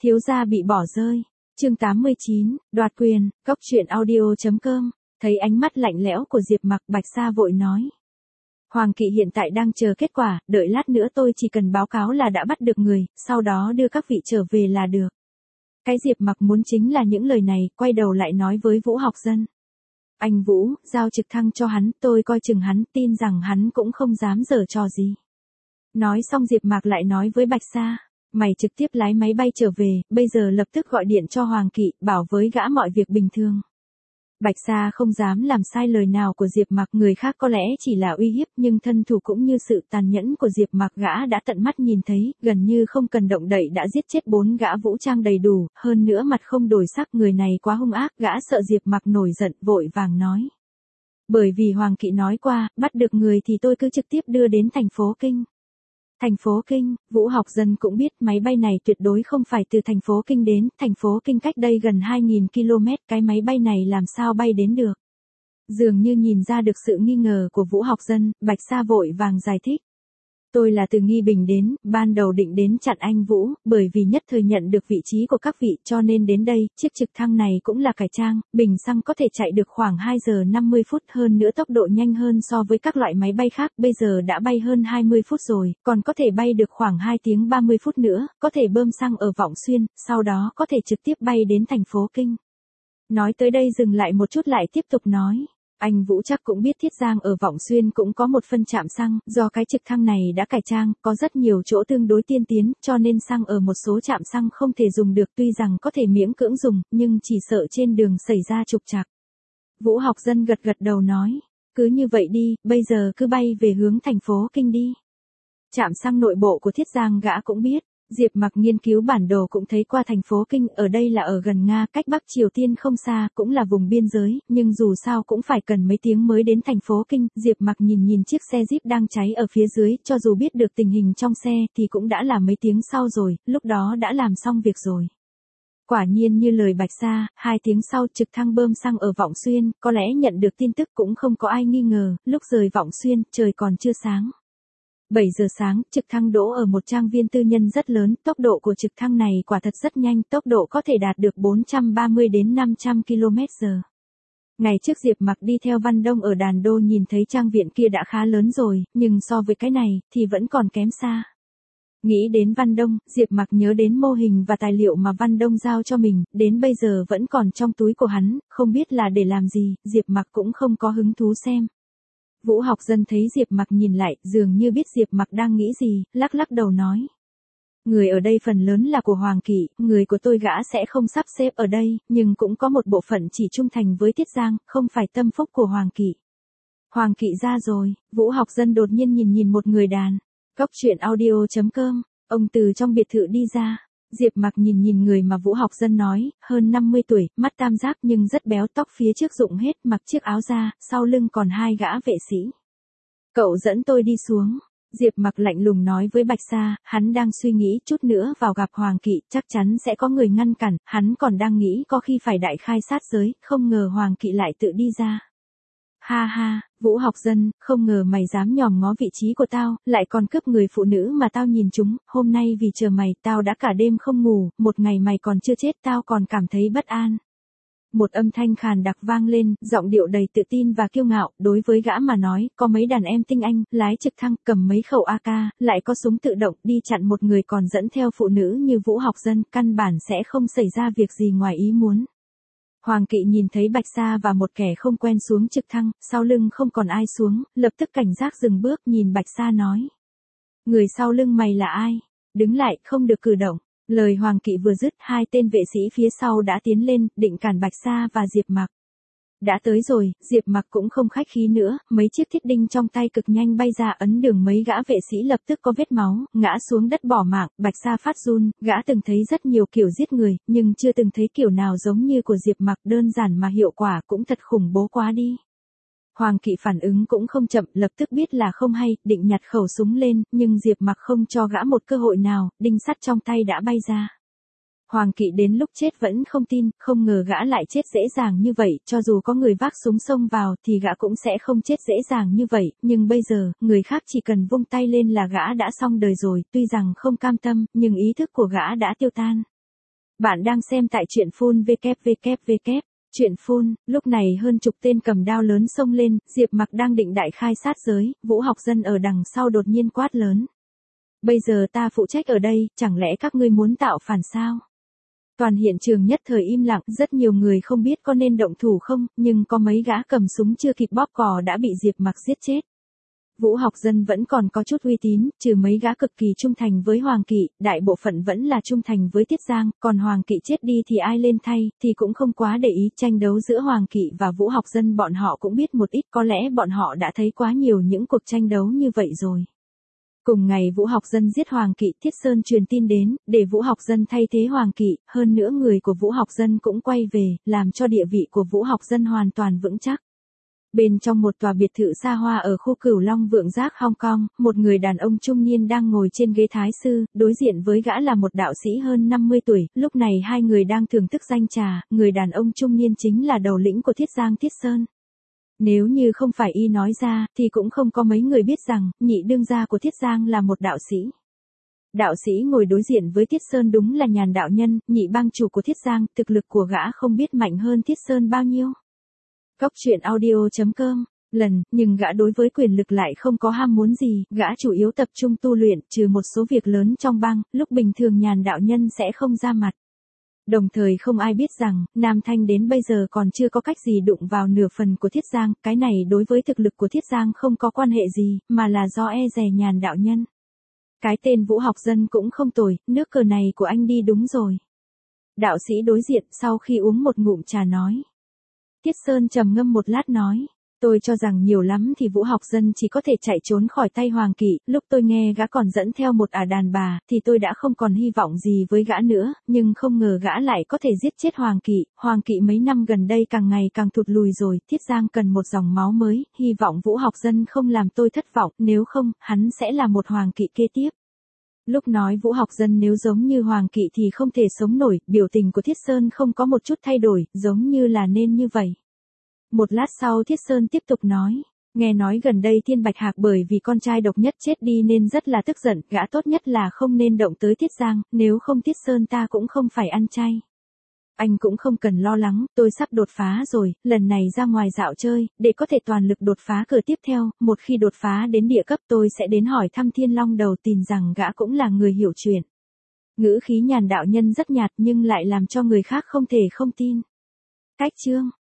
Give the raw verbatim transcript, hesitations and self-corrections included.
Thiếu gia bị bỏ rơi. Chương tám mươi chín, đoạt quyền, cốc truyện audio chấm com. Thấy ánh mắt lạnh lẽo của Diệp Mặc, Bạch Sa vội nói. Hoàng Kỵ hiện tại đang chờ kết quả, đợi lát nữa tôi chỉ cần báo cáo là đã bắt được người, sau đó đưa các vị trở về là được. Cái Diệp Mặc muốn chính là những lời này, quay đầu lại nói với Vũ Học Dân. Anh Vũ, giao trực thăng cho hắn, tôi coi chừng hắn, tin rằng hắn cũng không dám giở trò gì. Nói xong Diệp Mặc lại nói với Bạch Sa. Mày trực tiếp lái máy bay trở về, bây giờ lập tức gọi điện cho Hoàng Kỵ, bảo với gã mọi việc bình thường. Bạch Sa không dám làm sai lời nào của Diệp Mặc, người khác có lẽ chỉ là uy hiếp, nhưng thân thủ cũng như sự tàn nhẫn của Diệp Mặc gã đã tận mắt nhìn thấy, gần như không cần động đậy đã giết chết bốn gã vũ trang đầy đủ, hơn nữa mặt không đổi sắc, người này quá hung ác, gã sợ Diệp Mặc nổi giận, vội vàng nói. Bởi vì Hoàng Kỵ nói qua, bắt được người thì tôi cứ trực tiếp đưa đến thành phố Kinh. Thành phố Kinh, Vũ Học Dân cũng biết máy bay này tuyệt đối không phải từ thành phố Kinh đến, thành phố Kinh cách đây gần hai nghìn ki lô mét, cái máy bay này làm sao bay đến được. Dường như nhìn ra được sự nghi ngờ của Vũ Học Dân, Bạch Sa vội vàng giải thích. Tôi là từ Nghi Bình đến, ban đầu định đến chặn anh Vũ, bởi vì nhất thời nhận được vị trí của các vị cho nên đến đây, chiếc trực thăng này cũng là cải trang, bình xăng có thể chạy được khoảng hai giờ năm mươi phút, hơn nữa tốc độ nhanh hơn so với các loại máy bay khác, bây giờ đã bay hơn hai mươi phút rồi, còn có thể bay được khoảng hai tiếng ba mươi phút nữa, có thể bơm xăng ở Vọng Xuyên, sau đó có thể trực tiếp bay đến thành phố Kinh. Nói tới đây dừng lại một chút lại tiếp tục nói. Anh Vũ chắc cũng biết Thiết Giang ở Vọng Xuyên cũng có một phân trạm xăng, do cái trực thăng này đã cải trang, có rất nhiều chỗ tương đối tiên tiến, cho nên xăng ở một số trạm xăng không thể dùng được, tuy rằng có thể miễn cưỡng dùng, nhưng chỉ sợ trên đường xảy ra trục trặc. Vũ Học Dân gật gật đầu nói, cứ như vậy đi, bây giờ cứ bay về hướng thành phố Kinh đi. Trạm xăng nội bộ của Thiết Giang gã cũng biết. Diệp Mặc nghiên cứu bản đồ cũng thấy qua thành phố Kinh, ở đây là ở gần Nga, cách Bắc Triều Tiên không xa, cũng là vùng biên giới, nhưng dù sao cũng phải cần mấy tiếng mới đến thành phố Kinh. Diệp Mặc nhìn nhìn chiếc xe Jeep đang cháy ở phía dưới, cho dù biết được tình hình trong xe thì cũng đã là mấy tiếng sau rồi, lúc đó đã làm xong việc rồi. Quả nhiên như lời Bạch Sa, hai tiếng sau trực thăng bơm xăng ở Vọng Xuyên, có lẽ nhận được tin tức cũng không có ai nghi ngờ, lúc rời Vọng Xuyên, trời còn chưa sáng. bảy giờ sáng, trực thăng đỗ ở một trang viên tư nhân rất lớn, tốc độ của trực thăng này quả thật rất nhanh, tốc độ có thể đạt được bốn trăm ba mươi đến năm trăm ki lô mét giờ. Ngày trước Diệp Mặc đi theo Văn Đông ở Đàn Đô nhìn thấy trang viện kia đã khá lớn rồi, nhưng so với cái này, thì vẫn còn kém xa. Nghĩ đến Văn Đông, Diệp Mặc nhớ đến mô hình và tài liệu mà Văn Đông giao cho mình, đến bây giờ vẫn còn trong túi của hắn, không biết là để làm gì, Diệp Mặc cũng không có hứng thú xem. Vũ Học Dân thấy Diệp Mặc nhìn lại, dường như biết Diệp Mặc đang nghĩ gì, lắc lắc đầu nói. Người ở đây phần lớn là của Hoàng Kỵ, người của tôi gã sẽ không sắp xếp ở đây, nhưng cũng có một bộ phận chỉ trung thành với Thiết Giang, không phải tâm phúc của Hoàng Kỵ. Hoàng Kỵ ra rồi, Vũ Học Dân đột nhiên nhìn nhìn một người đàn. Cốc truyện audio chấm com, ông từ trong biệt thự đi ra. Diệp Mặc nhìn nhìn người mà Vũ Học Dân nói, hơn năm mươi tuổi, mắt tam giác nhưng rất béo, tóc phía trước rụng hết, mặc chiếc áo da, sau lưng còn hai gã vệ sĩ. Cậu dẫn tôi đi xuống. Diệp Mặc lạnh lùng nói với Bạch Sa, hắn đang suy nghĩ chút nữa vào gặp Hoàng Kỵ, chắc chắn sẽ có người ngăn cản, hắn còn đang nghĩ có khi phải đại khai sát giới, không ngờ Hoàng Kỵ lại tự đi ra. Ha ha, Vũ Học Dân, không ngờ mày dám nhòm ngó vị trí của tao, lại còn cướp người phụ nữ mà tao nhìn chúng, hôm nay vì chờ mày, tao đã cả đêm không ngủ, một ngày mày còn chưa chết, tao còn cảm thấy bất an. Một âm thanh khàn đặc vang lên, giọng điệu đầy tự tin và kiêu ngạo, đối với gã mà nói, có mấy đàn em tinh anh, lái trực thăng, cầm mấy khẩu a ca, lại có súng tự động, đi chặn một người còn dẫn theo phụ nữ như Vũ Học Dân, căn bản sẽ không xảy ra việc gì ngoài ý muốn. Hoàng Kỵ nhìn thấy Bạch Sa và một kẻ không quen xuống trực thăng, sau lưng không còn ai xuống, lập tức cảnh giác dừng bước nhìn Bạch Sa nói. Người sau lưng mày là ai? Đứng lại, không được cử động. Lời Hoàng Kỵ vừa dứt, hai tên vệ sĩ phía sau đã tiến lên, định cản Bạch Sa và Diệp Mặc. Đã tới rồi, Diệp Mặc cũng không khách khí nữa, mấy chiếc thiết đinh trong tay cực nhanh bay ra ấn đường mấy gã vệ sĩ lập tức có vết máu, ngã xuống đất bỏ mạng, Bạch Sa phát run, gã từng thấy rất nhiều kiểu giết người, nhưng chưa từng thấy kiểu nào giống như của Diệp Mặc, đơn giản mà hiệu quả cũng thật khủng bố quá đi. Hoàng Kỵ phản ứng cũng không chậm, lập tức biết là không hay, định nhặt khẩu súng lên, nhưng Diệp Mặc không cho gã một cơ hội nào, đinh sắt trong tay đã bay ra. Hoàng Kỵ đến lúc chết vẫn không tin, không ngờ gã lại chết dễ dàng như vậy, cho dù có người vác súng xông vào thì gã cũng sẽ không chết dễ dàng như vậy, nhưng bây giờ, người khác chỉ cần vung tay lên là gã đã xong đời rồi, tuy rằng không cam tâm, nhưng ý thức của gã đã tiêu tan. Bạn đang xem tại truyện phun vê kép vê kép vê kép. Truyện phun, lúc này hơn chục tên cầm đao lớn xông lên, Diệp Mặc đang định đại khai sát giới, Vũ Học Dân ở đằng sau đột nhiên quát lớn. Bây giờ ta phụ trách ở đây, chẳng lẽ các ngươi muốn tạo phản sao? Toàn hiện trường nhất thời im lặng, rất nhiều người không biết có nên động thủ không, nhưng có mấy gã cầm súng chưa kịp bóp cò đã bị Diệp Mặc giết chết. Vũ Học Dân vẫn còn có chút uy tín, trừ mấy gã cực kỳ trung thành với Hoàng Kỵ, đại bộ phận vẫn là trung thành với Tiết Giang, còn Hoàng Kỵ chết đi thì ai lên thay, thì cũng không quá để ý. Tranh đấu giữa Hoàng Kỵ và Vũ Học Dân bọn họ cũng biết một ít, có lẽ bọn họ đã thấy quá nhiều những cuộc tranh đấu như vậy rồi. Cùng ngày Vũ Học Dân giết Hoàng Kỵ, Thiết Sơn truyền tin đến, để Vũ Học Dân thay thế Hoàng Kỵ, hơn nữa người của Vũ Học Dân cũng quay về, làm cho địa vị của Vũ Học Dân hoàn toàn vững chắc. Bên trong một tòa biệt thự xa hoa ở khu Cửu Long Vượng Giác Hong Kong, một người đàn ông trung niên đang ngồi trên ghế thái sư, đối diện với gã là một đạo sĩ hơn năm mươi tuổi, lúc này hai người đang thưởng thức danh trà, người đàn ông trung niên chính là đầu lĩnh của Thiết Giang Thiết Sơn. Nếu như không phải y nói ra, thì cũng không có mấy người biết rằng, nhị đương gia của Thiết Giang là một đạo sĩ. Đạo sĩ ngồi đối diện với Thiết Sơn đúng là Nhàn đạo nhân, nhị bang chủ của Thiết Giang, thực lực của gã không biết mạnh hơn Thiết Sơn bao nhiêu. Cóc truyện audio chấm com, lần, nhưng gã đối với quyền lực lại không có ham muốn gì, gã chủ yếu tập trung tu luyện, trừ một số việc lớn trong bang, lúc bình thường Nhàn đạo nhân sẽ không ra mặt. Đồng thời không ai biết rằng, Nam Thanh đến bây giờ còn chưa có cách gì đụng vào nửa phần của Thiết Giang, cái này đối với thực lực của Thiết Giang không có quan hệ gì, mà là do e dè Nhàn đạo nhân. Cái tên Vũ Học Dân cũng không tồi, nước cờ này của anh đi đúng rồi. Đạo sĩ đối diện sau khi uống một ngụm trà nói. Thiết Sơn trầm ngâm một lát nói. Tôi cho rằng nhiều lắm thì Vũ Học Dân chỉ có thể chạy trốn khỏi tay Hoàng Kỵ, lúc tôi nghe gã còn dẫn theo một ả đàn bà, thì tôi đã không còn hy vọng gì với gã nữa, nhưng không ngờ gã lại có thể giết chết Hoàng Kỵ. Hoàng Kỵ mấy năm gần đây càng ngày càng thụt lùi rồi, Thiết Giang cần một dòng máu mới, hy vọng Vũ Học Dân không làm tôi thất vọng, nếu không, hắn sẽ là một Hoàng Kỵ kế tiếp. Lúc nói Vũ Học Dân nếu giống như Hoàng Kỵ thì không thể sống nổi, biểu tình của Thiết Sơn không có một chút thay đổi, giống như là nên như vậy. Một lát sau Thiết Sơn tiếp tục nói, nghe nói gần đây Thiên Bạch Hạc bởi vì con trai độc nhất chết đi nên rất là tức giận, gã tốt nhất là không nên động tới Thiết Giang, nếu không Thiết Sơn ta cũng không phải ăn chay. Anh cũng không cần lo lắng, tôi sắp đột phá rồi, lần này ra ngoài dạo chơi, để có thể toàn lực đột phá cửa tiếp theo, một khi đột phá đến địa cấp tôi sẽ đến hỏi thăm Thiên Long Đầu, tin rằng gã cũng là người hiểu chuyện. Ngữ khí Nhàn đạo nhân rất nhạt nhưng lại làm cho người khác không thể không tin. Cách chương